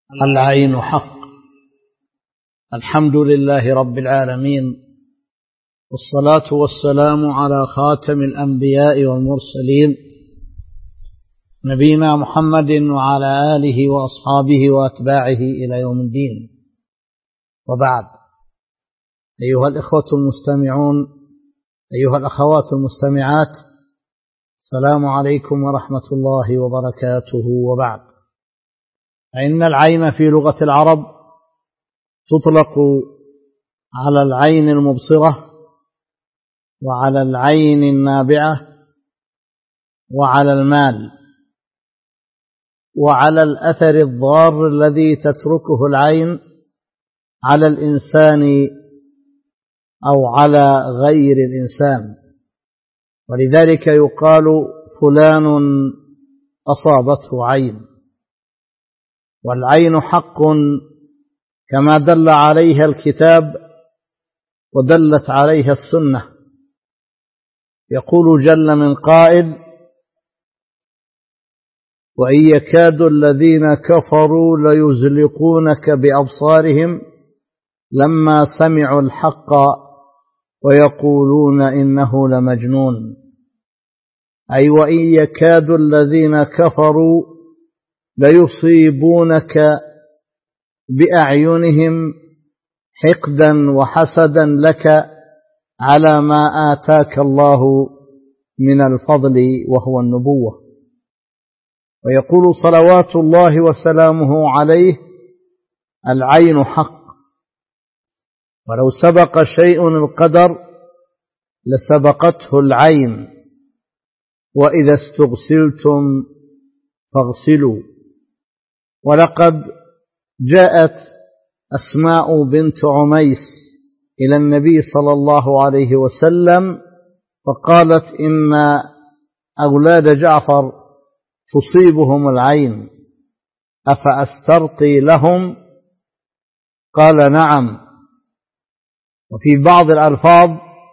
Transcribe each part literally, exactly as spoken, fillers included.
العين حق. الحمد لله رب العالمين، والصلاة والسلام على خاتم الأنبياء والمرسلين نبينا محمد وعلى آله وأصحابه وأتباعه إلى يوم الدين. وبعد، أيها الإخوة المستمعون، أيها الأخوات المستمعات، السلام عليكم ورحمة الله وبركاته. وبعد، فإن العين في لغة العرب تطلق على العين المبصرة، وعلى العين النابعة، وعلى المال، وعلى الأثر الضار الذي تتركه العين على الإنسان أو على غير الإنسان. ولذلك يقال فلان أصابته عين. والعين حق كما دل عليها الكتاب ودلت عليها السنة. يقول جل من قائل: وإن يكاد الذين كفروا ليزلقونك بأبصارهم لما سمعوا الحق ويقولون إنه لمجنون. أي وإن يكاد الذين كفروا ليصيبونك بأعينهم حقدا وحسدا لك على ما آتاك الله من الفضل وهو النبوة. ويقول صلوات الله وسلامه عليه: العين حق، ولو سبق شيء القدر لسبقته العين، وإذا استغسلتم فاغسلوا. ولقد جاءت أسماء بنت عميس إلى النبي صلى الله عليه وسلم فقالت: إن أولاد جعفر تصيبهم العين، أفأسترقي لهم؟ قال: نعم. وفي بعض الألفاظ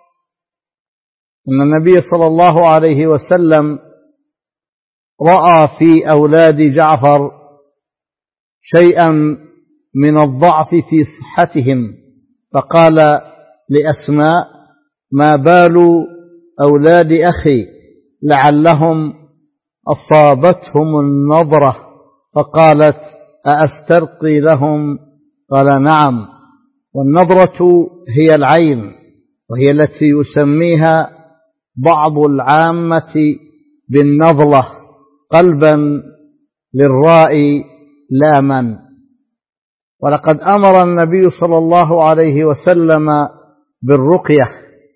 أن النبي صلى الله عليه وسلم رأى في أولاد جعفر شيئا من الضعف في صحتهم، فقال لأسماء: ما بال أولاد أخي لعلهم أصابتهم النضرة؟ فقالت: أأسترقي لهم؟ قال: نعم. والنضرة هي العين، وهي التي يسميها بعض العامة بالنضلة، قلبا للراء لاما. ولقد أمر النبي صلى الله عليه وسلم بالرقية،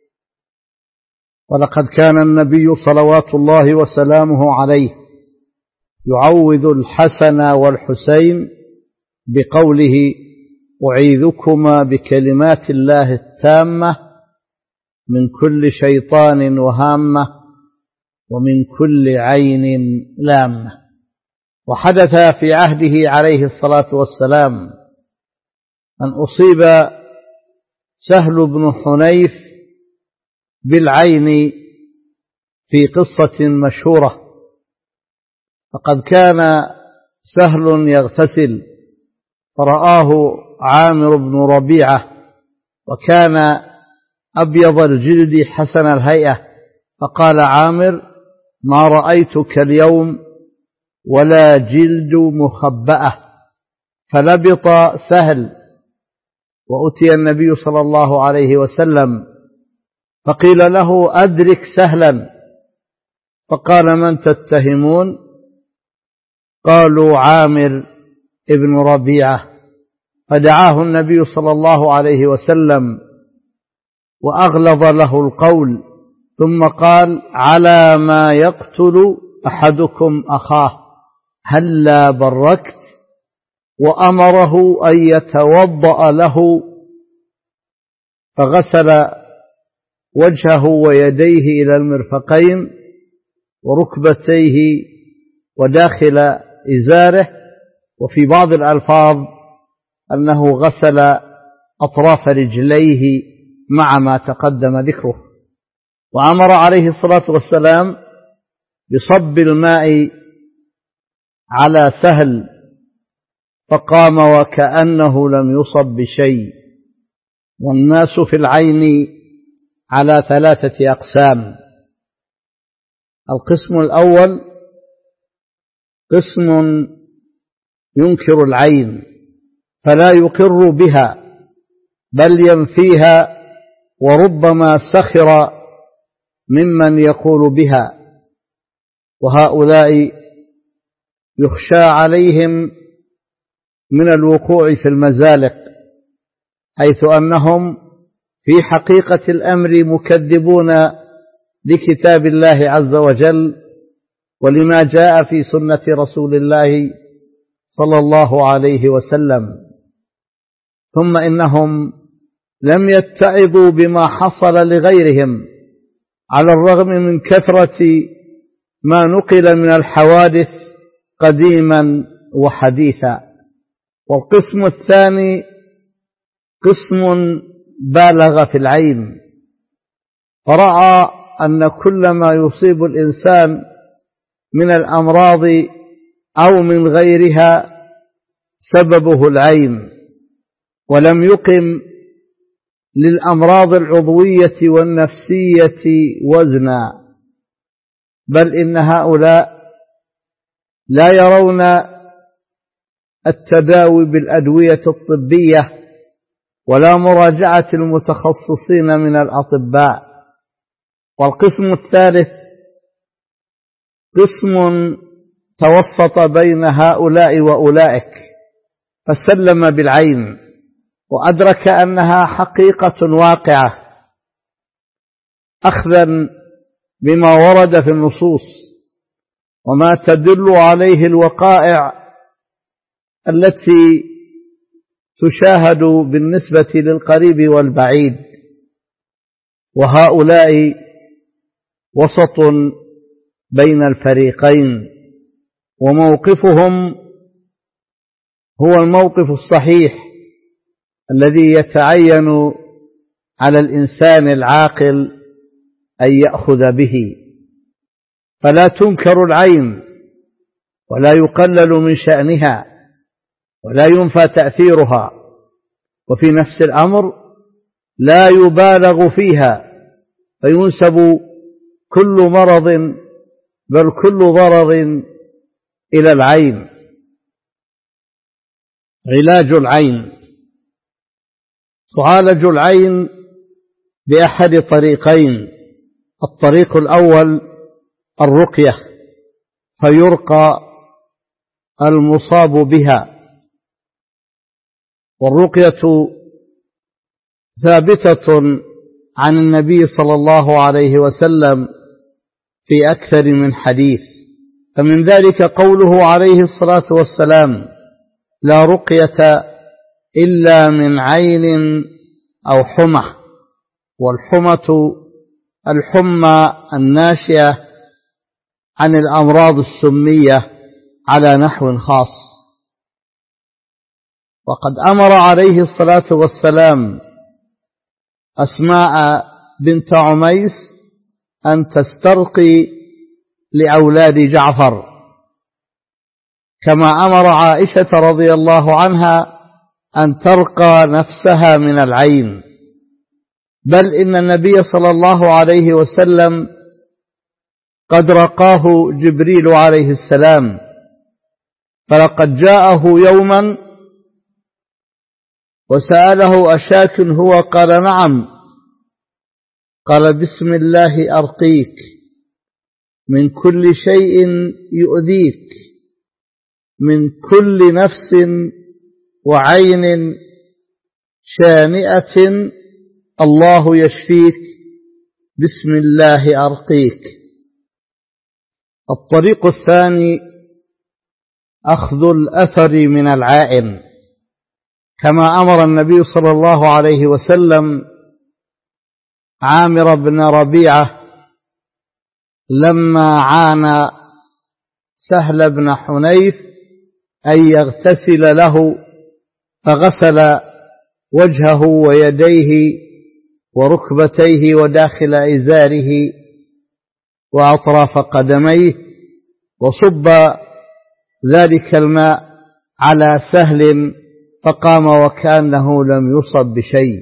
ولقد كان النبي صلوات الله وسلامه عليه يعوذ الحسن والحسين بقوله: أعيذكما بكلمات الله التامة من كل شيطان وهامة ومن كل عين لامة. وحدث في عهده عليه الصلاة والسلام أن أصيب سهل بن حنيف بالعين في قصة مشهورة. فقد كان سهل يغتسل فرآه عامر بن ربيعة، وكان أبيض الجلد حسن الهيئة، فقال عامر: ما رأيتك اليوم ولا جلد مخبأة. فلبط سهل، وأتي النبي صلى الله عليه وسلم فقيل له: أدرك سهلا. فقال: من تتهمون؟ قالوا: عامر ابن ربيعة. فدعاه النبي صلى الله عليه وسلم وأغلظ له القول، ثم قال: على ما يقتل أحدكم أخاه هلا بركت؟ وأمره أن يتوضأ له، فغسل وجهه ويديه إلى المرفقين وركبتيه وداخل إزاره. وفي بعض الألفاظ أنه غسل أطراف رجليه مع ما تقدم ذكره. وأمر عليه الصلاة والسلام بصب الماء على سهل فقام وكأنه لم يصب بشيء. والناس في العين على ثلاثة أقسام: القسم الأول قسم ينكر العين فلا يقر بها بل ينفيها، وربما سخر ممن يقول بها، وهؤلاء يخشى عليهم من الوقوع في المزالق، حيث أنهم في حقيقة الأمر مكذبون لكتاب الله عز وجل ولما جاء في سنة رسول الله صلى الله عليه وسلم. ثم إنهم لم يتعظوا بما حصل لغيرهم على الرغم من كثرة ما نقل من الحوادث قديما وحديثا. والقسم الثاني قسم بالغ في العين، فرأى أن كل ما يصيب الإنسان من الأمراض أو من غيرها سببه العين، ولم يقم للأمراض العضوية والنفسية وزنا، بل إن هؤلاء لا يرون التداوي بالأدوية الطبية ولا مراجعة المتخصصين من الأطباء. والقسم الثالث قسم توسط بين هؤلاء وأولئك، فسلم بالعين وأدرك أنها حقيقة واقعة أخذا بما ورد في النصوص وما تدل عليه الوقائع التي تشاهد بالنسبة للقريب والبعيد. وهؤلاء وسط بين الفريقين، وموقفهم هو الموقف الصحيح الذي يتعين على الإنسان العاقل أن يأخذ به. فلا تنكر العين ولا يقلل من شأنها ولا ينفى تأثيرها، وفي نفس الأمر لا يبالغ فيها فينسب كل مرض بل كل ضرر إلى العين. علاج العين: تعالج العين بأحد طريقين: الطريق الأول الرقية، فيرقى المصاب بها، والرقية ثابتة عن النبي صلى الله عليه وسلم في أكثر من حديث، فمن ذلك قوله عليه الصلاة والسلام: لا رقية إلا من عين أو حمى. والحمى الحمى الناشئة عن الأمراض السمية على نحو خاص. وقد أمر عليه الصلاة والسلام أسماء بنت عميس أن تسترقي لأولاد جعفر، كما أمر عائشة رضي الله عنها أن ترقى نفسها من العين. بل إن النبي صلى الله عليه وسلم قد رقاه جبريل عليه السلام، فلقد جاءه يوما وسأله: أشاك هو؟ قال: نعم. قال: بسم الله أرقيك من كل شيء يؤذيك، من كل نفس وعين شانئة، الله يشفيك، بسم الله أرقيك. الطريق الثاني أخذ الأثر من العائن، كما أمر النبي صلى الله عليه وسلم عامر بن ربيعة لما عانى سهل بن حنيف أن يغتسل له، فغسل وجهه ويديه وركبتيه وداخل إزاره وأطراف قدميه، وصب ذلك الماء على سهل فقام وكأنه لم يصب بشيء.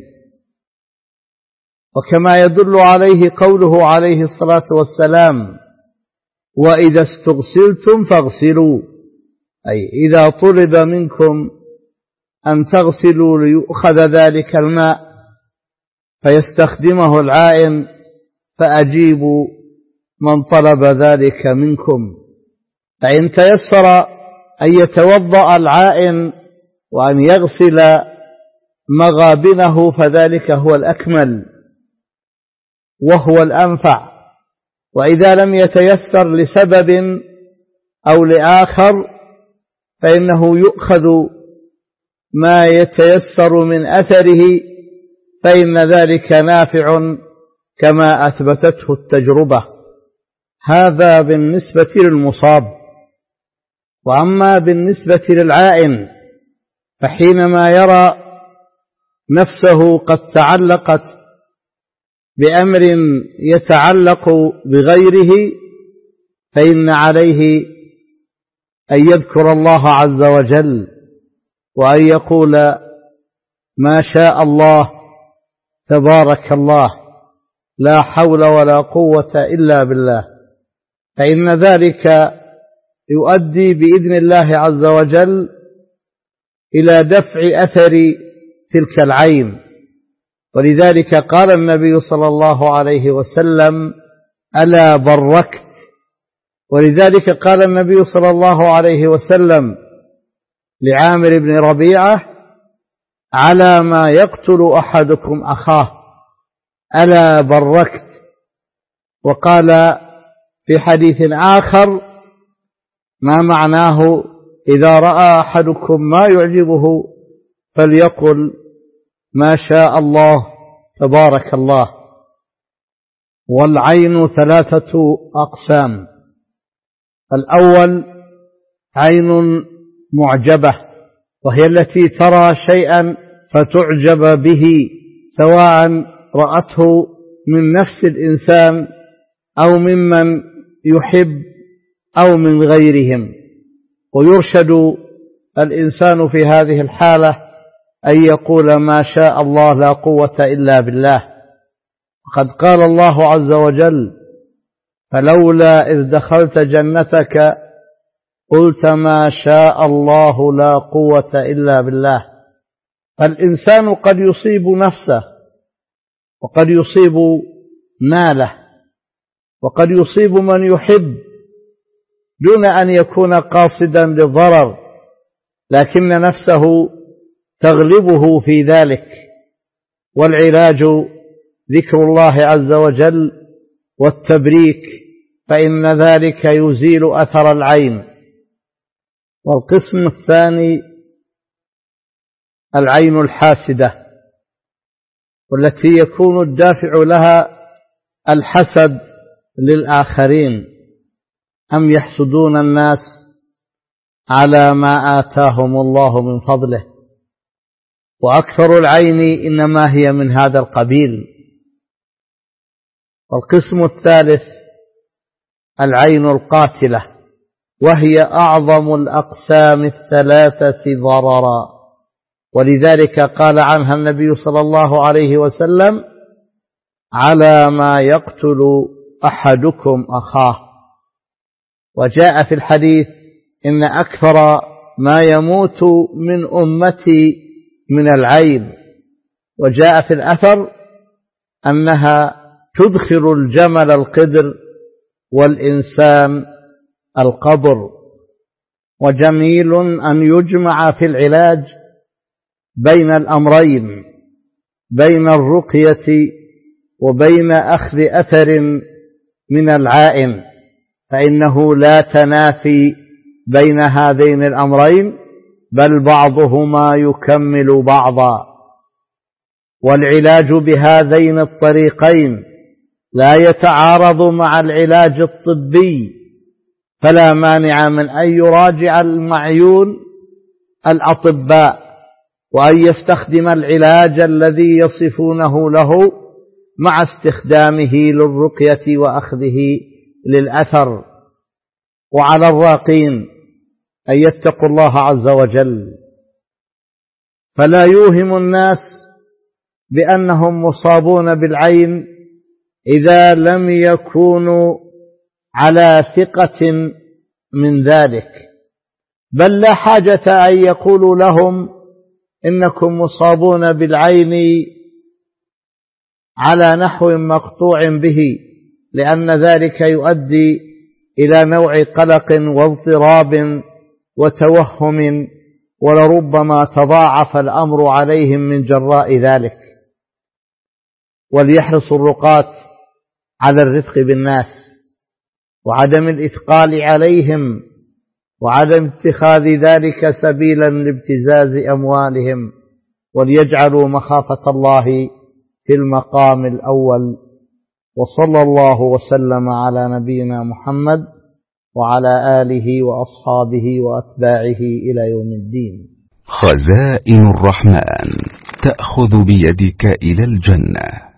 وكما يدل عليه قوله عليه الصلاة والسلام: وإذا استغسلتم فاغسلوا، أي إذا طلب منكم أن تغسلوا ليؤخذ ذلك الماء فيستخدمه العائن فأجيبوا من طلب ذلك منكم. فإن تيسر أن يتوضأ العائن وأن يغسل مغابنه فذلك هو الأكمل وهو الأنفع. وإذا لم يتيسر لسبب أو لآخر فإنه يؤخذ ما يتيسر من أثره، فإن ذلك نافع كما أثبتته التجربة. هذا بالنسبة للمصاب. وأما بالنسبة للعائن فحينما يرى نفسه قد تعلقت بأمر يتعلق بغيره فإن عليه أن يذكر الله عز وجل وأن يقول: ما شاء الله تبارك الله، لا حول ولا قوة إلا بالله، فإن ذلك يؤدي بإذن الله عز وجل إلى دفع أثر تلك العين. ولذلك قال النبي صلى الله عليه وسلم: ألا بركت. ولذلك قال النبي صلى الله عليه وسلم لعامر بن ربيعة: على ما يقتل أحدكم أخاه، ألا بركت. وقال في حديث آخر ما معناه: إذا رأى أحدكم ما يعجبه فليقل: ما شاء الله تبارك الله. والعين ثلاثة أقسام: الأول عين معجبة، وهي التي ترى شيئا فتعجب به، سواء رأته من نفس الإنسان أو ممن يحب أو من غيرهم. ويرشد الإنسان في هذه الحالة أن يقول: ما شاء الله لا قوة إلا بالله. وقد قال الله عز وجل: فلولا إذ دخلت جنتك قلت ما شاء الله لا قوة إلا بالله. فالإنسان قد يصيب نفسه، وقد يصيب ماله، وقد يصيب من يحب دون أن يكون قاصدا للضرر، لكن نفسه تغلبه في ذلك. والعلاج ذكر الله عز وجل والتبريك، فإن ذلك يزيل أثر العين. والقسم الثاني العين الحاسدة، والتي يكون الدافع لها الحسد للآخرين، أم يحسدون الناس على ما آتاهم الله من فضله. وأكثر العين إنما هي من هذا القبيل. والقسم الثالث العين القاتلة، وهي أعظم الأقسام الثلاثة ضررا، ولذلك قال عنها النبي صلى الله عليه وسلم: على ما يقتل أحدكم أخاه. وجاء في الحديث: إن أكثر ما يموت من أمتي من العين. وجاء في الأثر أنها تدخل الجمل القدر والإنسان القبر. وجميل أن يجمع في العلاج بين الأمرين، بين الرقية وبين أخذ أثر من العائن، فإنه لا تنافي بين هذين الأمرين، بل بعضهما يكمل بعضا. والعلاج بهذين الطريقين لا يتعارض مع العلاج الطبي، فلا مانع من أن يراجع المعيون الأطباء وأن يستخدم العلاج الذي يصفونه له مع استخدامه للرقية وأخذه للأثر. وعلى الراقين أن يتقوا الله عز وجل، فلا يوهم الناس بأنهم مصابون بالعين إذا لم يكونوا على ثقة من ذلك، بل لا حاجة أن يقولوا لهم إنكم مصابون بالعين على نحو مقطوع به، لأن ذلك يؤدي إلى نوع قلق واضطراب وتوهم، ولربما تضاعف الأمر عليهم من جراء ذلك. وليحرص الرقاة على الرفق بالناس وعدم الإثقال عليهم وعدم اتخاذ ذلك سبيلا لابتزاز أموالهم، وليجعلوا مخافة الله في المقام الأول. وصلى الله وسلم على نبينا محمد وعلى آله وأصحابه وأتباعه إلى يوم الدين. خزائن الرحمن تأخذ بيدك إلى الجنة.